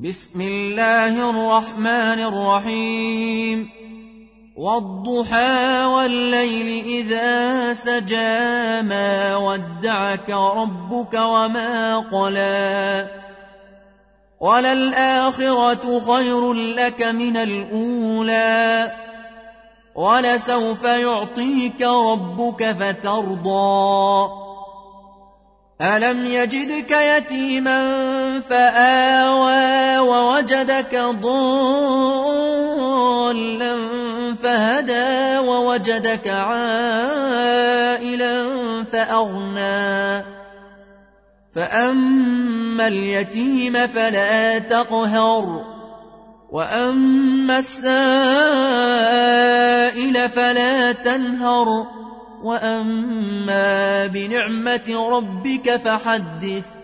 بسم الله الرحمن الرحيم والضحى والليل إذا سجى ما ودعك ربك وما قلى وللآخرة خير لك من الأولى ولسوف يعطيك ربك فترضى ألم يجدك يتيما فآوى ووجدك ضالا فهدى ووجدك عائلا فأغنى فأما اليتيم فلا تقهر وأما السائل فلا تنهر وأما بنعمة ربك فحدث